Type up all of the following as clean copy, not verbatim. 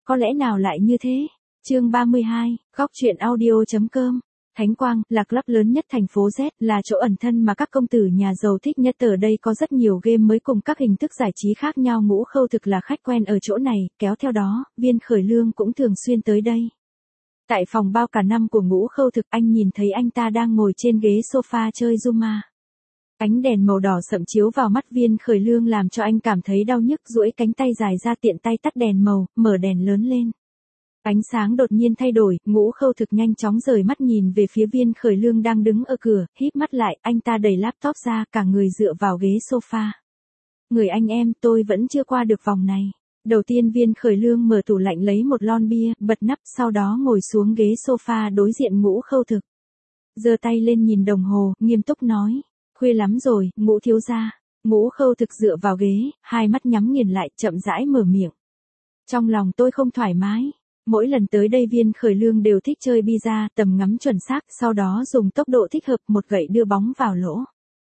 có lẽ nào lại như thế? Chương 32, góc truyện audio.com. Thánh Quang, là club lớn nhất thành phố Z, là chỗ ẩn thân mà các công tử nhà giàu thích nhất. Ở đây có rất nhiều game mới cùng các hình thức giải trí khác nhau. Ngũ Khâu Thực là khách quen ở chỗ này, kéo theo đó, Viên Khởi Lương cũng thường xuyên tới đây. Tại phòng bao cả năm của Ngũ Khâu Thực, anh nhìn thấy anh ta đang ngồi trên ghế sofa chơi Zuma. Ánh đèn màu đỏ sậm chiếu vào mắt Viên Khởi Lương làm cho anh cảm thấy đau nhức, duỗi cánh tay dài ra tiện tay tắt đèn màu, mở đèn lớn lên. Ánh sáng đột nhiên thay đổi, Ngũ Khâu Thực nhanh chóng rời mắt nhìn về phía Viên Khởi Lương đang đứng ở cửa, híp mắt lại, anh ta đẩy laptop ra, cả người dựa vào ghế sofa. Người anh em, tôi vẫn chưa qua được vòng này. Đầu tiên Viên Khởi Lương mở tủ lạnh lấy một lon bia, bật nắp, sau đó ngồi xuống ghế sofa đối diện Ngũ Khâu Thực. Giơ tay lên nhìn đồng hồ, nghiêm túc nói, khuya lắm rồi, Ngũ thiếu gia. Ngũ Khâu Thực dựa vào ghế, hai mắt nhắm nghiền lại, chậm rãi mở miệng. Trong lòng tôi không thoải mái. Mỗi lần tới đây Viên Khởi Lương đều thích chơi bida, tầm ngắm chuẩn xác, sau đó dùng tốc độ thích hợp, một gậy đưa bóng vào lỗ.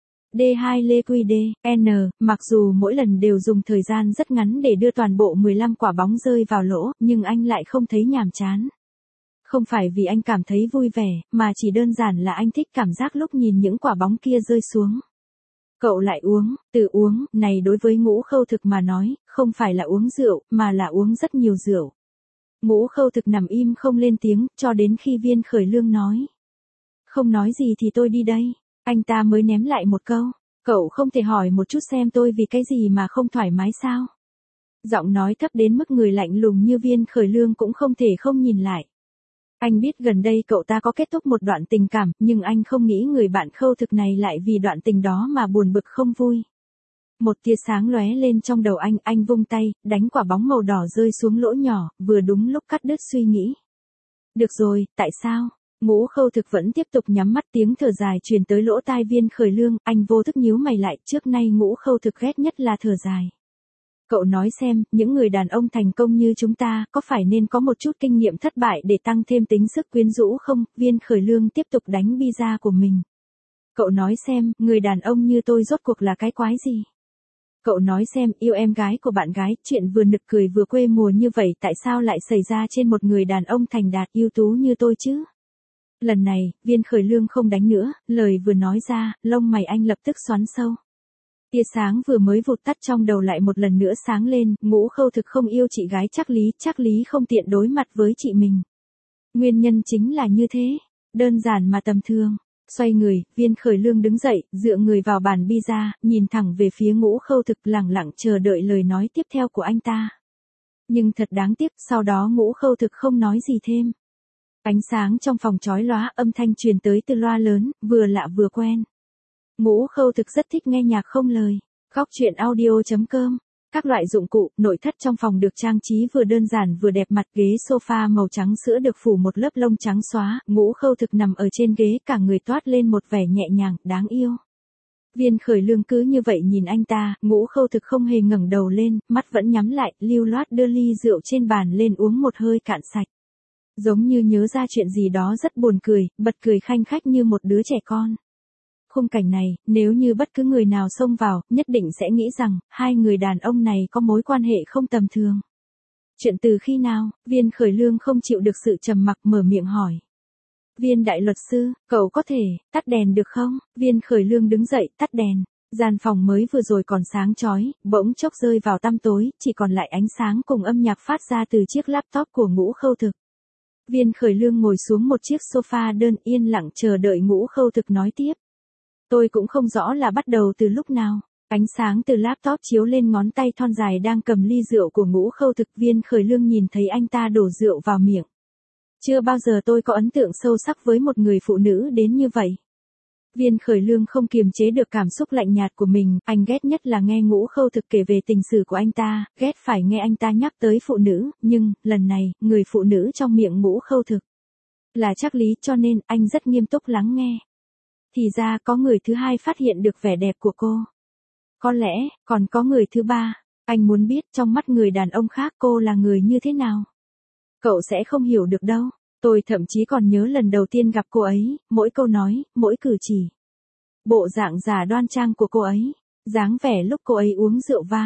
D2 Lê Quy D, N, mặc dù mỗi lần đều dùng thời gian rất ngắn để đưa toàn bộ 15 quả bóng rơi vào lỗ, nhưng anh lại không thấy nhàm chán. Không phải vì anh cảm thấy vui vẻ, mà chỉ đơn giản là anh thích cảm giác lúc nhìn những quả bóng kia rơi xuống. Cậu lại uống, từ uống, này đối với Ngũ Khâu Thực mà nói, không phải là uống rượu, mà là uống rất nhiều rượu. Ngũ Khâu Thực nằm im không lên tiếng, cho đến khi Viên Khởi Lương nói. Không nói gì thì tôi đi đây. Anh ta mới ném lại một câu. Cậu không thể hỏi một chút xem tôi vì cái gì mà không thoải mái sao? Giọng nói thấp đến mức người lạnh lùng như Viên Khởi Lương cũng không thể không nhìn lại. Anh biết gần đây cậu ta có kết thúc một đoạn tình cảm, nhưng anh không nghĩ người bạn Khâu Thực này lại vì đoạn tình đó mà buồn bực không vui. Một tia sáng lóe lên trong đầu anh vung tay, đánh quả bóng màu đỏ rơi xuống lỗ nhỏ, vừa đúng lúc cắt đứt suy nghĩ. Được rồi, tại sao? Ngũ Khâu Thực vẫn tiếp tục nhắm mắt, tiếng thở dài truyền tới lỗ tai Viên Khởi Lương, anh vô thức nhíu mày lại, trước nay Ngũ Khâu Thực ghét nhất là thở dài. Cậu nói xem, những người đàn ông thành công như chúng ta, có phải nên có một chút kinh nghiệm thất bại để tăng thêm tính sức quyến rũ không? Viên Khởi Lương tiếp tục đánh bida của mình. Cậu nói xem, người đàn ông như tôi rốt cuộc là cái quái gì? Cậu nói xem, yêu em gái của bạn gái, chuyện vừa nực cười vừa quê mùa như vậy tại sao lại xảy ra trên một người đàn ông thành đạt ưu tú như tôi chứ? Lần này, Viên Khởi Lương không đánh nữa, lời vừa nói ra, lông mày anh lập tức xoắn sâu. Tia sáng vừa mới vụt tắt trong đầu lại một lần nữa sáng lên, Ngũ Khâu Thực không yêu chị gái Trác Lý không tiện đối mặt với chị mình. Nguyên nhân chính là như thế, đơn giản mà tầm thường. Xoay người, Viên Khởi Lương đứng dậy, dựa người vào bàn bida, nhìn thẳng về phía Ngũ Khâu Thực, lẳng lặng chờ đợi lời nói tiếp theo của anh ta. Nhưng thật đáng tiếc, sau đó Ngũ Khâu Thực không nói gì thêm. Ánh sáng trong phòng chói lóa, âm thanh truyền tới từ loa lớn, vừa lạ vừa quen. Ngũ Khâu Thực rất thích nghe nhạc không lời. Góc truyện audio.com. Các loại dụng cụ, nội thất trong phòng được trang trí vừa đơn giản vừa đẹp mặt, ghế sofa màu trắng sữa được phủ một lớp lông trắng xóa, Ngũ Khâu Thực nằm ở trên ghế, cả người toát lên một vẻ nhẹ nhàng, đáng yêu. Viên Khởi Lương cứ như vậy nhìn anh ta, Ngũ Khâu Thực không hề ngẩng đầu lên, mắt vẫn nhắm lại, lưu loát đưa ly rượu trên bàn lên uống một hơi cạn sạch. Giống như nhớ ra chuyện gì đó rất buồn cười, bật cười khanh khách như một đứa trẻ con. Khung cảnh này, nếu như bất cứ người nào xông vào, nhất định sẽ nghĩ rằng, hai người đàn ông này có mối quan hệ không tầm thường. Chuyện từ khi nào? Viên Khởi Lương không chịu được sự trầm mặc mở miệng hỏi. Viên đại luật sư, cậu có thể, tắt đèn được không? Viên Khởi Lương đứng dậy, tắt đèn. Gian phòng mới vừa rồi còn sáng chói, bỗng chốc rơi vào tăm tối, chỉ còn lại ánh sáng cùng âm nhạc phát ra từ chiếc laptop của Ngũ Khâu Thực. Viên Khởi Lương ngồi xuống một chiếc sofa đơn, yên lặng chờ đợi Ngũ Khâu Thực nói tiếp. Tôi cũng không rõ là bắt đầu từ lúc nào. Ánh sáng từ laptop chiếu lên ngón tay thon dài đang cầm ly rượu của Ngũ Khâu Thực. Viên Khởi Lương nhìn thấy anh ta đổ rượu vào miệng. Chưa bao giờ tôi có ấn tượng sâu sắc với một người phụ nữ đến như vậy. Viên Khởi Lương không kiềm chế được cảm xúc lạnh nhạt của mình, anh ghét nhất là nghe Ngũ Khâu Thực kể về tình sử của anh ta, ghét phải nghe anh ta nhắc tới phụ nữ, nhưng, lần này, người phụ nữ trong miệng Ngũ Khâu Thực là Trác Lý, cho nên anh rất nghiêm túc lắng nghe. Thì ra có người thứ hai phát hiện được vẻ đẹp của cô. Có lẽ, còn có người thứ ba. Anh muốn biết trong mắt người đàn ông khác cô là người như thế nào. Cậu sẽ không hiểu được đâu. Tôi thậm chí còn nhớ lần đầu tiên gặp cô ấy, mỗi câu nói, mỗi cử chỉ. Bộ dạng già đoan trang của cô ấy, dáng vẻ lúc cô ấy uống rượu vang.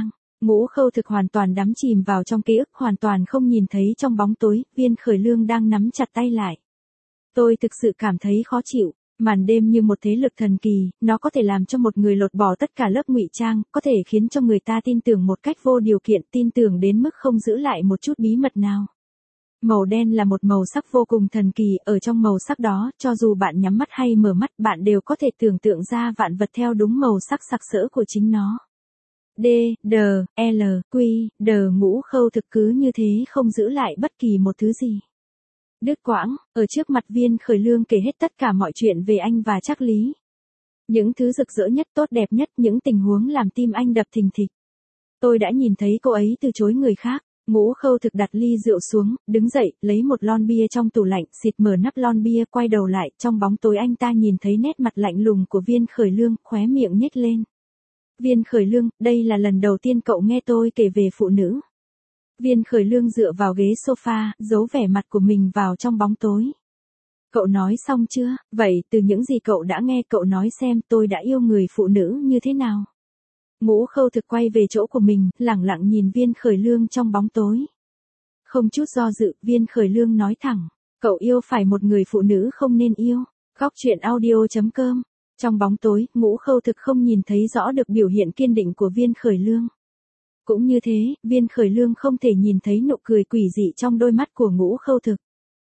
Ngũ Khâu Thực hoàn toàn đắm chìm vào trong ký ức, hoàn toàn không nhìn thấy trong bóng tối, Viên Khởi Lương đang nắm chặt tay lại. Tôi thực sự cảm thấy khó chịu. Màn đêm như một thế lực thần kỳ, nó có thể làm cho một người lột bỏ tất cả lớp ngụy trang, có thể khiến cho người ta tin tưởng một cách vô điều kiện, tin tưởng đến mức không giữ lại một chút bí mật nào. Màu đen là một màu sắc vô cùng thần kỳ, ở trong màu sắc đó, cho dù bạn nhắm mắt hay mở mắt, bạn đều có thể tưởng tượng ra vạn vật theo đúng màu sắc sặc sỡ của chính nó. D, D, L, Q, D. Ngũ Khâu Thực cứ như thế không giữ lại bất kỳ một thứ gì. Đứt quãng, ở trước mặt Viên Khởi Lương kể hết tất cả mọi chuyện về anh và Trác Lý. Những thứ rực rỡ nhất, tốt đẹp nhất, những tình huống làm tim anh đập thình thịch. Tôi đã nhìn thấy cô ấy từ chối người khác. Ngũ Khâu Thực đặt ly rượu xuống, đứng dậy, lấy một lon bia trong tủ lạnh, xịt mở nắp lon bia, quay đầu lại, trong bóng tối anh ta nhìn thấy nét mặt lạnh lùng của Viên Khởi Lương, khóe miệng nhếch lên. Viên Khởi Lương, đây là lần đầu tiên cậu nghe tôi kể về phụ nữ. Viên Khởi Lương dựa vào ghế sofa, giấu vẻ mặt của mình vào trong bóng tối. Cậu nói xong chưa? Vậy từ những gì cậu đã nghe, cậu nói xem tôi đã yêu người phụ nữ như thế nào? Ngũ Khâu Thực quay về chỗ của mình, lẳng lặng nhìn Viên Khởi Lương trong bóng tối. Không chút do dự, Viên Khởi Lương nói thẳng, cậu yêu phải một người phụ nữ không nên yêu. Góc truyện audio.com. Trong bóng tối, Ngũ Khâu Thực không nhìn thấy rõ được biểu hiện kiên định của Viên Khởi Lương. Cũng như thế, Viên Khởi Lương không thể nhìn thấy nụ cười quỷ dị trong đôi mắt của Ngũ Khâu Thực.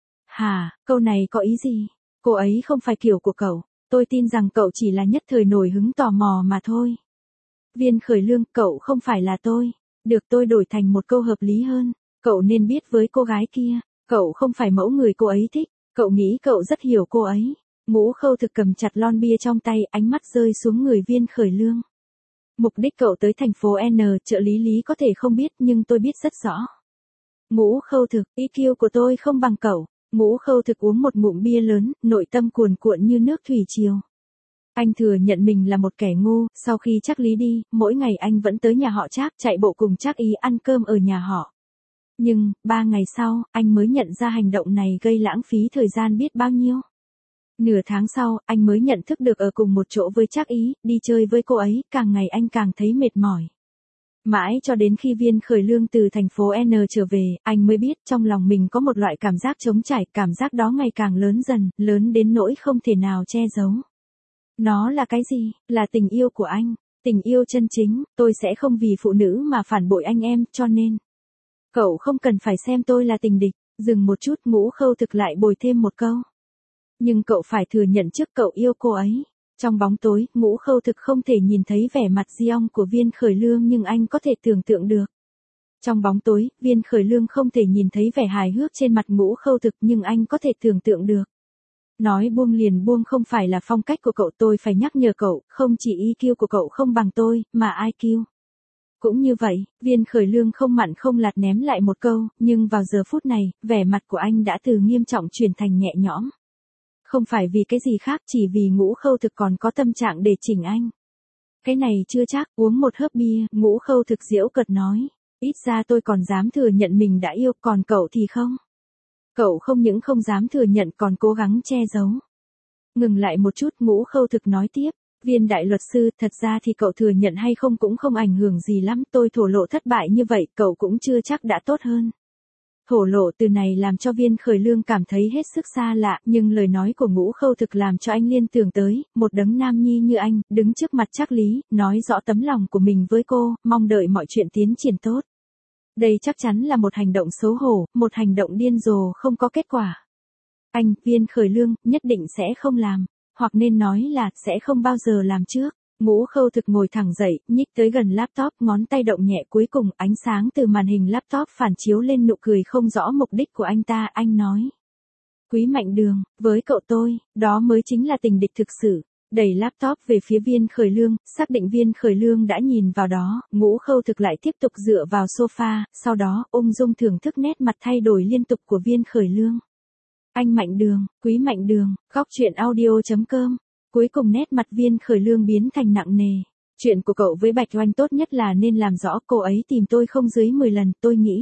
Hả, câu này có ý gì? Cô ấy không phải kiểu của cậu, tôi tin rằng cậu chỉ là nhất thời nổi hứng tò mò mà thôi. Viên Khởi Lương, cậu không phải là tôi. Được, tôi đổi thành một câu hợp lý hơn. Cậu nên biết với cô gái kia, cậu không phải mẫu người cô ấy thích, cậu nghĩ cậu rất hiểu cô ấy. Ngũ Khâu Thực cầm chặt lon bia trong tay, ánh mắt rơi xuống người Viên Khởi Lương. Mục đích cậu tới thành phố N, trợ lý Lý có thể không biết nhưng tôi biết rất rõ. Ngũ Khâu Thực, EQ của tôi không bằng cậu. Ngũ Khâu Thực uống một ngụm bia lớn, nội tâm cuồn cuộn như nước thủy triều. Anh thừa nhận mình là một kẻ ngu, sau khi Trác Lý đi, mỗi ngày anh vẫn tới nhà họ Trác, chạy bộ cùng Trác Ý ăn cơm ở nhà họ. Nhưng, 3 ngày sau, anh mới nhận ra hành động này gây lãng phí thời gian biết bao nhiêu. Nửa tháng sau, anh mới nhận thức được ở cùng một chỗ với Trác Ý, đi chơi với cô ấy, càng ngày anh càng thấy mệt mỏi. Mãi cho đến khi Viên Khởi Lương từ thành phố N trở về, anh mới biết trong lòng mình có một loại cảm giác trống trải, cảm giác đó ngày càng lớn dần, lớn đến nỗi không thể nào che giấu. Nó là cái gì? Là tình yêu của anh. Tình yêu chân chính, tôi sẽ không vì phụ nữ mà phản bội anh em, cho nên. Cậu không cần phải xem tôi là tình địch. Dừng một chút, Ngũ Khâu Thực lại bồi thêm một câu. Nhưng cậu phải thừa nhận trước cậu yêu cô ấy. Trong bóng tối, Ngũ Khâu Thực không thể nhìn thấy vẻ mặt Diong của Viên Khởi Lương nhưng anh có thể tưởng tượng được. Trong bóng tối, Viên Khởi Lương không thể nhìn thấy vẻ hài hước trên mặt Ngũ Khâu Thực nhưng anh có thể tưởng tượng được. Nói buông liền buông không phải là phong cách của cậu, tôi phải nhắc nhở cậu, không chỉ EQ của cậu không bằng tôi, mà IQ. Cũng như vậy, Viên Khởi Lương không mặn không lạt ném lại một câu, nhưng vào giờ phút này, vẻ mặt của anh đã từ nghiêm trọng chuyển thành nhẹ nhõm. Không phải vì cái gì khác, chỉ vì Ngũ Khâu Thực còn có tâm trạng để chỉnh anh. Cái này chưa chắc, uống một hớp bia, Ngũ Khâu Thực giễu cợt nói. Ít ra tôi còn dám thừa nhận mình đã yêu, còn cậu thì không. Cậu không những không dám thừa nhận còn cố gắng che giấu. Ngừng lại một chút, Ngũ Khâu Thực nói tiếp. Viên đại luật sư, thật ra thì cậu thừa nhận hay không cũng không ảnh hưởng gì lắm, tôi thổ lộ thất bại như vậy, cậu cũng chưa chắc đã tốt hơn. Thổ lộ từ này làm cho Viên Khởi Lương cảm thấy hết sức xa lạ, nhưng lời nói của Ngũ Khâu Thực làm cho anh liên tưởng tới, một đấng nam nhi như anh, đứng trước mặt Trác Lý, nói rõ tấm lòng của mình với cô, mong đợi mọi chuyện tiến triển tốt. Đây chắc chắn là một hành động xấu hổ, một hành động điên rồ không có kết quả. Anh, Viên Khởi Lương, nhất định sẽ không làm, hoặc nên nói là, sẽ không bao giờ làm trước. Ngũ Khâu Thực ngồi thẳng dậy, nhích tới gần laptop, ngón tay động nhẹ cuối cùng, ánh sáng từ màn hình laptop phản chiếu lên nụ cười không rõ mục đích của anh ta, anh nói. Quý Mạnh Đường, với cậu tôi, đó mới chính là tình địch thực sự. Đẩy laptop về phía Viên Khởi Lương, xác định Viên Khởi Lương đã nhìn vào đó, Ngũ Khâu Thực lại tiếp tục dựa vào sofa, sau đó, ung dung thưởng thức nét mặt thay đổi liên tục của Viên Khởi Lương. Anh Mạnh Đường, Quý Mạnh Đường, góc truyện audio.com. Cuối cùng nét mặt Viên Khởi Lương biến thành nặng nề. Chuyện của cậu với Bạch Oanh tốt nhất là nên làm rõ, cô ấy tìm tôi không dưới 10 lần, tôi nghĩ.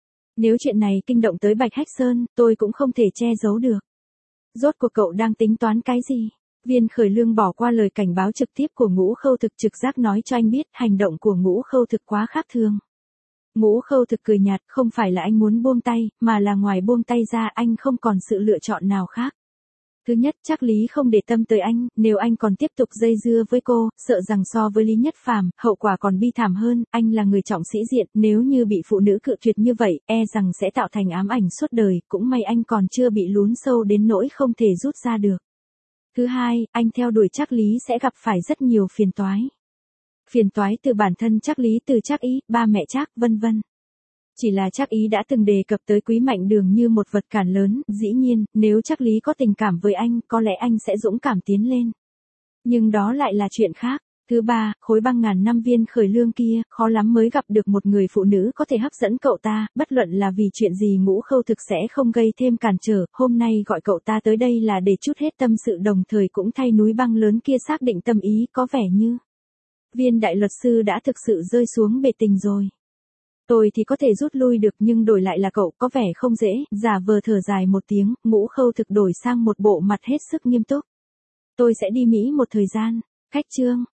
Nếu chuyện này kinh động tới Bạch Hách Sơn, tôi cũng không thể che giấu được. Rốt cuộc cậu đang tính toán cái gì? Viên Khởi Lương bỏ qua lời cảnh báo trực tiếp của Ngũ Khâu Thực, trực giác nói cho anh biết hành động của Ngũ Khâu Thực quá khác thường. Ngũ Khâu Thực cười nhạt, không phải là anh muốn buông tay, mà là ngoài buông tay ra anh không còn sự lựa chọn nào khác. Thứ nhất, Trác Lý không để tâm tới anh, nếu anh còn tiếp tục dây dưa với cô, sợ rằng so với Lý Nhất Phàm, hậu quả còn bi thảm hơn, anh là người trọng sĩ diện, nếu như bị phụ nữ cự tuyệt như vậy, e rằng sẽ tạo thành ám ảnh suốt đời, cũng may anh còn chưa bị lún sâu đến nỗi không thể rút ra được. Thứ hai, anh theo đuổi Trác Lý sẽ gặp phải rất nhiều phiền toái. Phiền toái từ bản thân Trác Lý, từ Trác Ý, ba mẹ Trác, vân vân. Chỉ là Trác Ý đã từng đề cập tới Quý Mạnh Đường như một vật cản lớn, dĩ nhiên, nếu Trác Lý có tình cảm với anh, có lẽ anh sẽ dũng cảm tiến lên. Nhưng đó lại là chuyện khác. Thứ ba, khối băng ngàn năm Viên Khởi Lương kia, khó lắm mới gặp được một người phụ nữ có thể hấp dẫn cậu ta, bất luận là vì chuyện gì Ngũ Khâu Thực sẽ không gây thêm cản trở, hôm nay gọi cậu ta tới đây là để trút hết tâm sự, đồng thời cũng thay núi băng lớn kia xác định tâm ý, có vẻ như Viên đại luật sư đã thực sự rơi xuống bể tình rồi. Tôi thì có thể rút lui được nhưng đổi lại là cậu, có vẻ không dễ, giả vờ thở dài một tiếng, Ngũ Khâu Thực đổi sang một bộ mặt hết sức nghiêm túc. Tôi sẽ đi Mỹ một thời gian. Khách trương.